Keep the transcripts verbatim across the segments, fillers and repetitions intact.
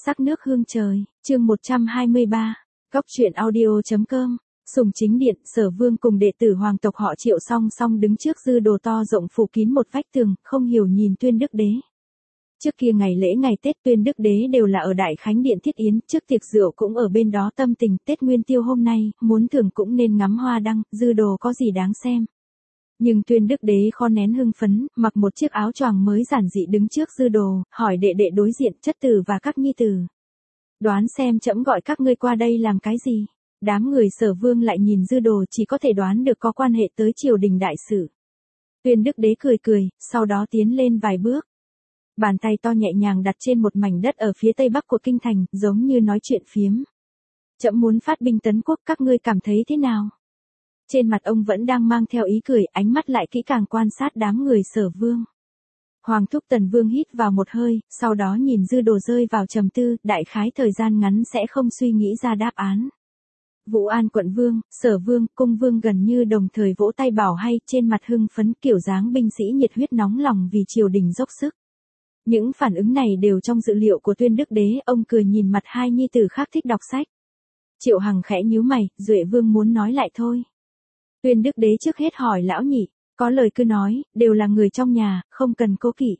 Sắc nước hương trời, chương một trăm hai mươi ba, Góc truyện audio chấm com. Sùng chính điện, Sở Vương cùng đệ tử hoàng tộc họ Triệu song song đứng trước dư đồ to rộng phủ kín một vách tường, không hiểu nhìn Tuyên Đức Đế. Trước kia ngày lễ ngày Tết Tuyên Đức Đế đều là ở Đại Khánh Điện thiết yến, trước tiệc rượu cũng ở bên đó tâm tình. Tết Nguyên Tiêu hôm nay, muốn thưởng cũng nên ngắm hoa đăng, dư đồ có gì đáng xem. Nhưng Tuyên Đức Đế khó nén hưng phấn, mặc một chiếc áo choàng mới giản dị đứng trước dư đồ, hỏi đệ đệ đối diện chất tử và các nhi tử. Đoán xem trẫm gọi các ngươi qua đây làm cái gì? Đám người Sở Vương lại nhìn dư đồ, chỉ có thể đoán được có quan hệ tới triều đình đại sự. Tuyên Đức Đế cười cười, sau đó tiến lên vài bước. Bàn tay to nhẹ nhàng đặt trên một mảnh đất ở phía tây bắc của kinh thành, giống như nói chuyện phiếm. Trẫm muốn phát binh tấn quốc, các ngươi cảm thấy thế nào? Trên mặt ông vẫn đang mang theo ý cười, ánh mắt lại kỹ càng quan sát đám người Sở Vương. Hoàng thúc Tần Vương hít vào một hơi, sau đó nhìn dư đồ rơi vào trầm tư, đại khái thời gian ngắn sẽ không suy nghĩ ra đáp án. Vũ An quận vương, Sở Vương, Cung Vương gần như đồng thời vỗ tay bảo hay, trên mặt hưng phấn kiểu dáng binh sĩ nhiệt huyết nóng lòng vì triều đình dốc sức. Những phản ứng này đều trong dự liệu của Tuyên Đức Đế, ông cười nhìn mặt hai nhi tử khác thích đọc sách. Triệu Hằng khẽ nhíu mày, Duệ Vương muốn nói lại thôi. Tuyên Đức Đế trước hết hỏi lão nhị, có lời cứ nói, đều là người trong nhà, không cần cố kỵ.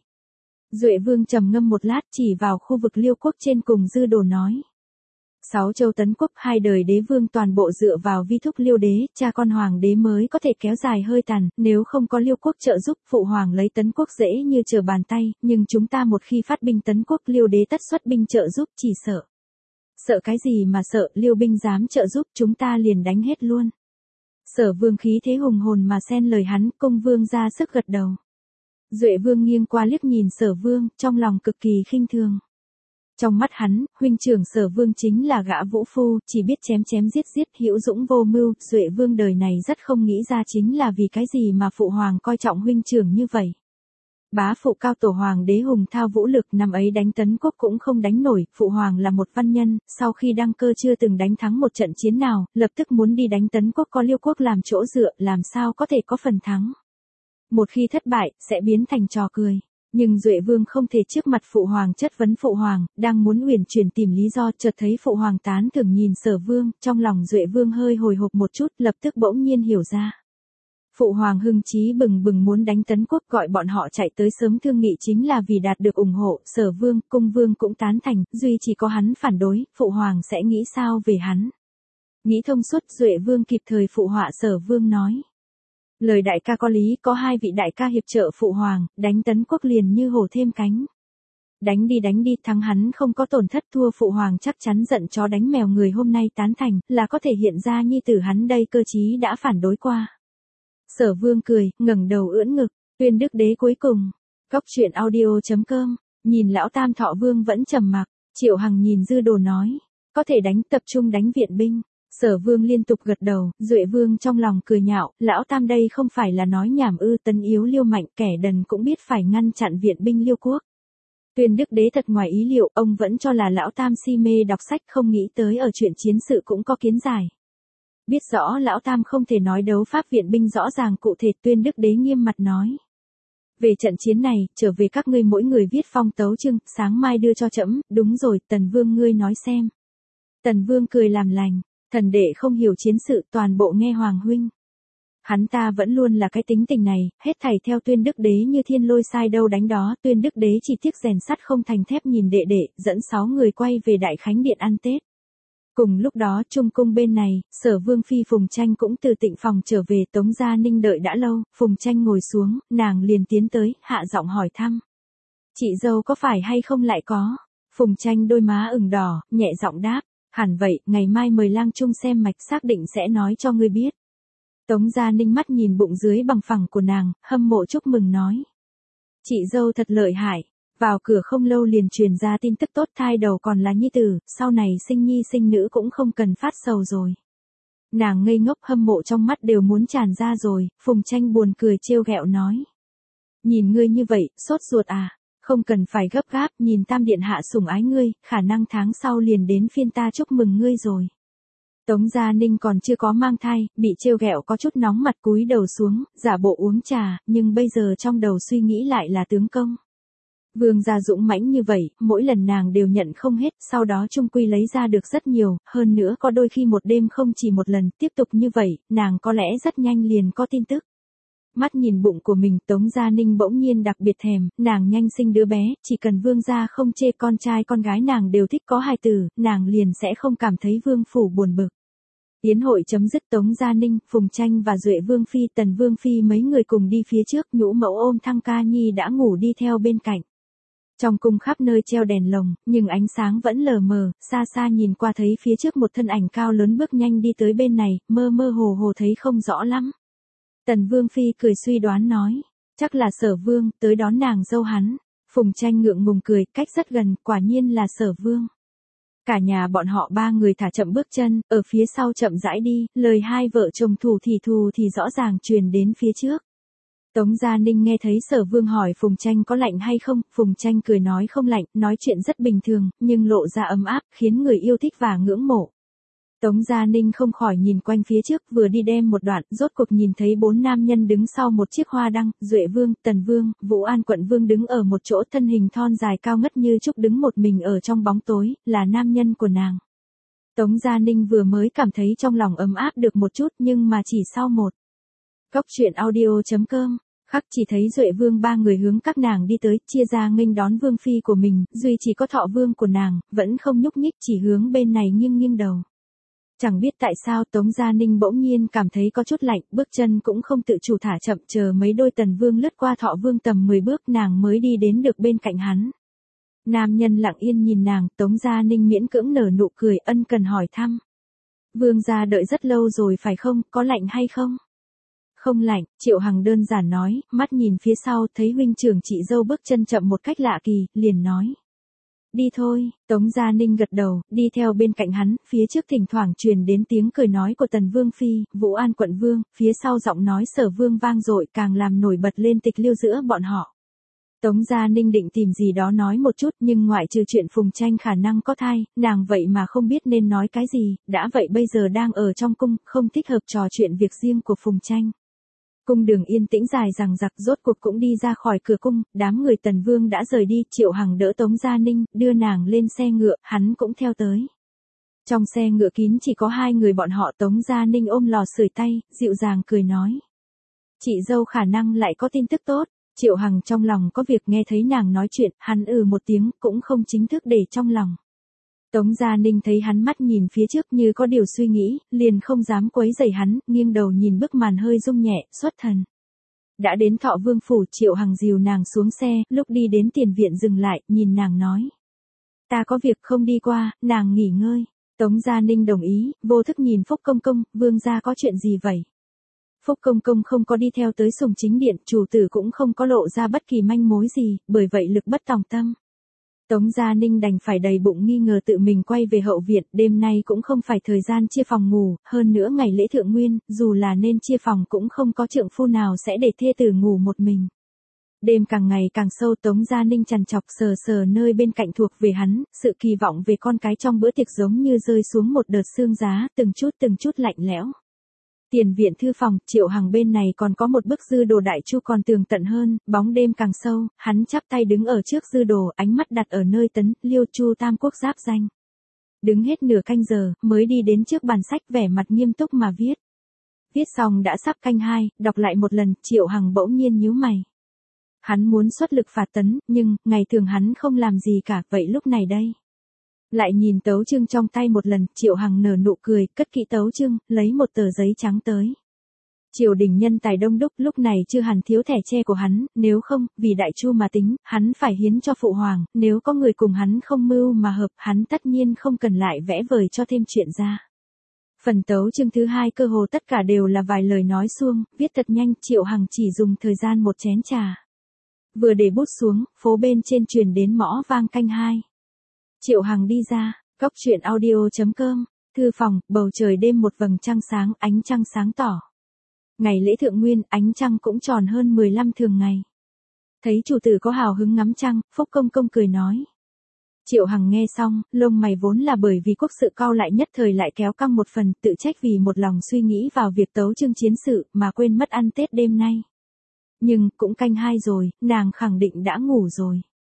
Duệ Vương trầm ngâm một lát, chỉ vào khu vực Liêu quốc trên cùng dư đồ nói. Sáu châu tấn quốc, hai đời đế vương toàn bộ dựa vào vi thúc Liêu đế, cha con hoàng đế mới có thể kéo dài hơi tàn, nếu không có Liêu quốc trợ giúp, phụ hoàng lấy tấn quốc dễ như trở bàn tay, nhưng chúng ta một khi phát binh tấn quốc, Liêu đế tất xuất binh trợ giúp, chỉ sợ. Sợ cái gì mà sợ, Liêu binh dám trợ giúp, chúng ta liền đánh hết luôn. Sở Vương khí thế hùng hồn mà xen lời hắn, Cung Vương ra sức gật đầu. Duệ Vương nghiêng qua liếc nhìn Sở Vương, trong lòng cực kỳ khinh thường. Trong mắt hắn, huynh trưởng Sở Vương chính là gã vũ phu, chỉ biết chém chém giết giết, hữu dũng vô mưu. Duệ Vương đời này rất không nghĩ ra chính là vì cái gì mà phụ hoàng coi trọng huynh trưởng như vậy. Bá phụ cao tổ hoàng đế hùng thao vũ lực, năm ấy đánh tấn quốc cũng không đánh nổi, phụ hoàng là một văn nhân, sau khi đăng cơ chưa từng đánh thắng một trận chiến nào, lập tức muốn đi đánh tấn quốc, có Liêu quốc làm chỗ dựa, làm sao có thể có phần thắng. Một khi thất bại, sẽ biến thành trò cười. Nhưng Duệ Vương không thể trước mặt phụ hoàng chất vấn phụ hoàng, đang muốn uyển chuyển tìm lý do, chợt thấy phụ hoàng tán thưởng nhìn Sở Vương, trong lòng Duệ Vương hơi hồi hộp một chút, lập tức bỗng nhiên hiểu ra. Phụ hoàng hưng chí bừng bừng muốn đánh tấn quốc, gọi bọn họ chạy tới sớm thương nghị chính là vì đạt được ủng hộ. Sở Vương, Cung Vương cũng tán thành, duy chỉ có hắn phản đối, phụ hoàng sẽ nghĩ sao về hắn. Nghĩ thông suốt, Duệ Vương kịp thời phụ họa Sở Vương nói. Lời đại ca có lý, có hai vị đại ca hiệp trợ phụ hoàng, đánh tấn quốc liền như hổ thêm cánh. Đánh đi đánh đi, thắng hắn không có tổn thất, thua phụ hoàng chắc chắn giận chó đánh mèo. Người hôm nay tán thành, là có thể hiện ra nhi tử hắn đây cơ chí đã phản đối qua. Sở Vương cười, ngẩng đầu ưỡn ngực, Tuyên Đức Đế cuối cùng. Góc truyện audio chấm com, nhìn lão Tam Thọ Vương vẫn trầm mặc, Triệu Hằng nhìn dư đồ nói, có thể đánh, tập trung đánh viện binh. Sở Vương liên tục gật đầu, Duệ Vương trong lòng cười nhạo, lão Tam đây không phải là nói nhảm ư, tấn yếu Liêu mạnh, kẻ đần cũng biết phải ngăn chặn viện binh Liêu quốc. Tuyên Đức Đế thật ngoài ý liệu, ông vẫn cho là lão Tam si mê đọc sách, không nghĩ tới ở chuyện chiến sự cũng có kiến giải. Biết rõ lão Tam không thể nói đấu pháp viện binh rõ ràng cụ thể, Tuyên Đức Đế nghiêm mặt nói. Về trận chiến này, trở về các ngươi mỗi người viết phong tấu chương, sáng mai đưa cho trẫm. Đúng rồi, Tần Vương ngươi nói xem. Tần Vương cười làm lành, thần đệ không hiểu chiến sự, toàn bộ nghe Hoàng huynh. Hắn ta vẫn luôn là cái tính tình này, hết thảy theo Tuyên Đức Đế như thiên lôi sai đâu đánh đó. Tuyên Đức Đế chỉ tiếc rèn sắt không thành thép nhìn đệ đệ, dẫn sáu người quay về Đại Khánh Điện ăn Tết. Cùng lúc đó, Trung cung bên này, Sở Vương phi Phùng Tranh cũng từ Tịnh phòng trở về. Tống Gia Ninh đợi đã lâu, Phùng Tranh ngồi xuống, nàng liền tiến tới, hạ giọng hỏi thăm. Chị dâu có phải hay không lại có? Phùng Tranh đôi má ửng đỏ, nhẹ giọng đáp, hẳn vậy, ngày mai mời lang trung xem mạch, xác định sẽ nói cho ngươi biết. Tống Gia Ninh mắt nhìn bụng dưới bằng phẳng của nàng, hâm mộ chúc mừng nói. Chị dâu thật lợi hại. Vào cửa không lâu liền truyền ra tin tức tốt, thai đầu còn là nhi tử, sau này sinh nhi sinh nữ cũng không cần phát sầu rồi. Nàng ngây ngốc, hâm mộ trong mắt đều muốn tràn ra rồi. Phùng Tranh buồn cười trêu ghẹo nói. Nhìn ngươi như vậy, sốt ruột à, không cần phải gấp gáp, nhìn Tam điện hạ sủng ái ngươi, khả năng tháng sau liền đến phiên ta chúc mừng ngươi rồi. Tống Gia Ninh còn chưa có mang thai, bị trêu ghẹo có chút nóng mặt, cúi đầu xuống, giả bộ uống trà, nhưng bây giờ trong đầu suy nghĩ lại là tướng công. Vương gia dũng mãnh như vậy, mỗi lần nàng đều nhận không hết, sau đó chung quy lấy ra được rất nhiều, hơn nữa có đôi khi một đêm không chỉ một lần, tiếp tục như vậy, nàng có lẽ rất nhanh liền có tin tức. Mắt nhìn bụng của mình, Tống Gia Ninh bỗng nhiên đặc biệt thèm, nàng nhanh sinh đứa bé, chỉ cần vương gia không chê con trai con gái nàng đều thích có hài tử, nàng liền sẽ không cảm thấy vương phủ buồn bực. Yến hội chấm dứt, Tống Gia Ninh, Phùng Tranh và Duệ Vương Phi, Tần Vương Phi mấy người cùng đi phía trước, Nhũ Mẫu ôm Thăng Ca Nhi đã ngủ đi theo bên cạnh. Trong cung khắp nơi treo đèn lồng, nhưng ánh sáng vẫn lờ mờ, xa xa nhìn qua thấy phía trước một thân ảnh cao lớn bước nhanh đi tới bên này, mơ mơ hồ hồ thấy không rõ lắm. Tần Vương Phi cười suy đoán nói, chắc là Sở Vương, tới đón nàng dâu hắn. Phùng Tranh ngượng ngùng cười, cách rất gần, quả nhiên là Sở Vương. Cả nhà bọn họ ba người thả chậm bước chân, ở phía sau chậm rãi đi, lời hai vợ chồng thủ thì thù thì rõ ràng truyền đến phía trước. Tống Gia Ninh nghe thấy Sở Vương hỏi Phùng Tranh có lạnh hay không, Phùng Tranh cười nói không lạnh, nói chuyện rất bình thường, nhưng lộ ra ấm áp, khiến người yêu thích và ngưỡng mộ. Tống Gia Ninh không khỏi nhìn quanh phía trước, vừa đi đem một đoạn, rốt cuộc nhìn thấy bốn nam nhân đứng sau một chiếc hoa đăng, Duệ Vương, Tần Vương, Vũ An Quận Vương đứng ở một chỗ, thân hình thon dài cao ngất như trúc đứng một mình ở trong bóng tối, là nam nhân của nàng. Tống Gia Ninh vừa mới cảm thấy trong lòng ấm áp được một chút, nhưng mà chỉ sau một. Góc truyện audio chấm com, khắc chỉ thấy Duệ Vương ba người hướng các nàng đi tới, chia ra nghênh đón Vương Phi của mình, duy chỉ có Thọ Vương của nàng, vẫn không nhúc nhích, chỉ hướng bên này nghiêng nghiêng đầu. Chẳng biết tại sao Tống Gia Ninh bỗng nhiên cảm thấy có chút lạnh, bước chân cũng không tự chủ thả chậm, chờ mấy đôi Tần Vương lướt qua Thọ Vương tầm mười bước nàng mới đi đến được bên cạnh hắn. Nam nhân lặng yên nhìn nàng, Tống Gia Ninh miễn cưỡng nở nụ cười, ân cần hỏi thăm. Vương gia đợi rất lâu rồi phải không, có lạnh hay không? Không lạnh, Triệu Hằng đơn giản nói, mắt nhìn phía sau thấy huynh trưởng chị dâu bước chân chậm một cách lạ kỳ, liền nói. Đi thôi, Tống Gia Ninh gật đầu, đi theo bên cạnh hắn, phía trước thỉnh thoảng truyền đến tiếng cười nói của Tần Vương Phi, Vũ An Quận Vương, phía sau giọng nói Sở Vương vang dội càng làm nổi bật lên tịch liêu giữa bọn họ. Tống Gia Ninh định tìm gì đó nói một chút nhưng ngoại trừ chuyện Phùng Tranh khả năng có thai, nàng vậy mà không biết nên nói cái gì, đã vậy bây giờ đang ở trong cung, không thích hợp trò chuyện việc riêng của Phùng Tranh. Cung đường yên tĩnh dài dằng dặc, rốt cuộc cũng đi ra khỏi cửa cung, đám người Tần Vương đã rời đi, Triệu Hằng đỡ Tống Gia Ninh, đưa nàng lên xe ngựa, hắn cũng theo tới. Trong xe ngựa kín chỉ có hai người bọn họ, Tống Gia Ninh ôm lò sưởi tay, dịu dàng cười nói. Chị dâu khả năng lại có tin tức tốt. Triệu Hằng trong lòng có việc, nghe thấy nàng nói chuyện, hắn ừ một tiếng, cũng không chính thức để trong lòng. Tống Gia Ninh thấy hắn mắt nhìn phía trước như có điều suy nghĩ, liền không dám quấy rầy hắn, nghiêng đầu nhìn bức màn hơi rung nhẹ, xuất thần. Đã đến Thọ Vương phủ, Triệu Hằng dìu nàng xuống xe, lúc đi đến tiền viện dừng lại, nhìn nàng nói. Ta có việc không đi qua, nàng nghỉ ngơi. Tống Gia Ninh đồng ý, vô thức nhìn Phúc Công Công, vương gia có chuyện gì vậy? Phúc Công Công không có đi theo tới Sùng Chính Điện, chủ tử cũng không có lộ ra bất kỳ manh mối gì, bởi vậy lực bất tòng tâm. Tống Gia Ninh đành phải đầy bụng nghi ngờ tự mình quay về hậu viện, đêm nay cũng không phải thời gian chia phòng ngủ, hơn nữa ngày lễ thượng nguyên, dù là nên chia phòng cũng không có trượng phu nào sẽ để thê tử ngủ một mình. Đêm càng ngày càng sâu, Tống Gia Ninh trằn trọc sờ sờ nơi bên cạnh thuộc về hắn, sự kỳ vọng về con cái trong bữa tiệc giống như rơi xuống một đợt sương giá, từng chút từng chút lạnh lẽo. Tiền viện thư phòng, Triệu Hằng bên này còn có một bức dư đồ đại chu còn tường tận hơn, bóng đêm càng sâu, hắn chắp tay đứng ở trước dư đồ, ánh mắt đặt ở nơi tấn, liêu chu tam quốc giáp danh. Đứng hết nửa canh giờ, mới đi đến trước bàn sách, vẻ mặt nghiêm túc mà viết. Viết xong đã sắp canh hai, đọc lại một lần, Triệu Hằng bỗng nhiên nhíu mày. Hắn muốn xuất lực phạt tấn, nhưng, ngày thường hắn không làm gì cả, vậy lúc này đây. Lại nhìn tấu chương trong tay một lần, Triệu Hằng nở nụ cười, cất kỹ tấu chương, lấy một tờ giấy trắng tới. Triều đình nhân tài đông đúc, lúc này chưa hẳn thiếu thẻ tre của hắn, nếu không, vì đại chu mà tính, hắn phải hiến cho phụ hoàng, nếu có người cùng hắn không mưu mà hợp, hắn tất nhiên không cần lại vẽ vời cho thêm chuyện ra. Phần tấu chương thứ hai cơ hồ tất cả đều là vài lời nói suông, viết thật nhanh, Triệu Hằng chỉ dùng thời gian một chén trà. Vừa để bút xuống, phố bên trên truyền đến mõ vang canh hai. Triệu Hằng đi ra, góc truyện audio chấm com, thư phòng, bầu trời đêm một vầng trăng sáng, ánh trăng sáng tỏ. Ngày lễ thượng nguyên, ánh trăng cũng tròn hơn mười lăm thường ngày. Thấy chủ tử có hào hứng ngắm trăng, Phúc Công Công cười nói. Triệu Hằng nghe xong, lông mày vốn là bởi vì quốc sự cau lại nhất thời lại kéo căng một phần, tự trách vì một lòng suy nghĩ vào việc tấu chương chiến sự, mà quên mất ăn Tết đêm nay. Nhưng, cũng canh hai rồi, nàng khẳng định đã ngủ rồi.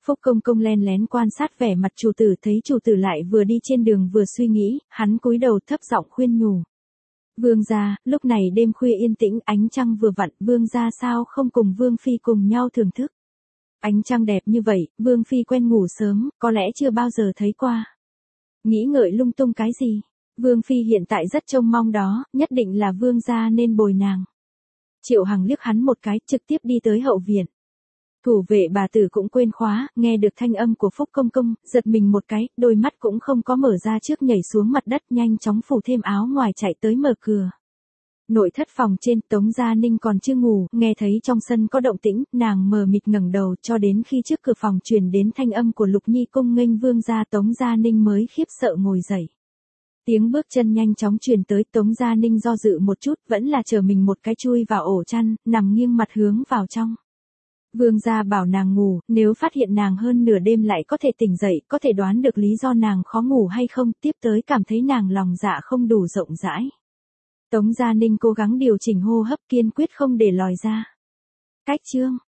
Phúc công công len lén quan sát vẻ mặt chủ tử, thấy chủ tử lại vừa đi trên đường vừa suy nghĩ, hắn cúi đầu thấp giọng khuyên nhủ. Vương gia, lúc này đêm khuya yên tĩnh, ánh trăng vừa vặn, vương gia sao không cùng vương phi cùng nhau thưởng thức. Ánh trăng đẹp như vậy, vương phi quen ngủ sớm, có lẽ chưa bao giờ thấy qua. Nghĩ ngợi lung tung cái gì? Vương phi hiện tại rất trông mong đó, nhất định là vương gia nên bồi nàng. Triệu Hằng liếc hắn một cái, trực tiếp đi tới hậu viện. Thủ vệ bà tử cũng quên khóa, nghe được thanh âm của Phúc công công, giật mình một cái, đôi mắt cũng không có mở ra trước nhảy xuống mặt đất, nhanh chóng phủ thêm áo ngoài chạy tới mở cửa. Nội thất phòng trên, Tống Gia Ninh còn chưa ngủ, nghe thấy trong sân có động tĩnh, nàng mờ mịt ngẩng đầu, cho đến khi trước cửa phòng truyền đến thanh âm của Lục Nhi cung nghênh vương gia, Tống Gia Ninh mới khiếp sợ ngồi dậy. Tiếng bước chân nhanh chóng truyền tới, Tống Gia Ninh do dự một chút, vẫn là chờ mình một cái chui vào ổ chăn, nằm nghiêng mặt hướng vào trong. Vương gia bảo nàng ngủ, nếu phát hiện nàng hơn nửa đêm lại có thể tỉnh dậy, có thể đoán được lý do nàng khó ngủ hay không, tiếp tới cảm thấy nàng lòng dạ không đủ rộng rãi. Tống Gia Ninh cố gắng điều chỉnh hô hấp, kiên quyết không để lòi ra. Cách chương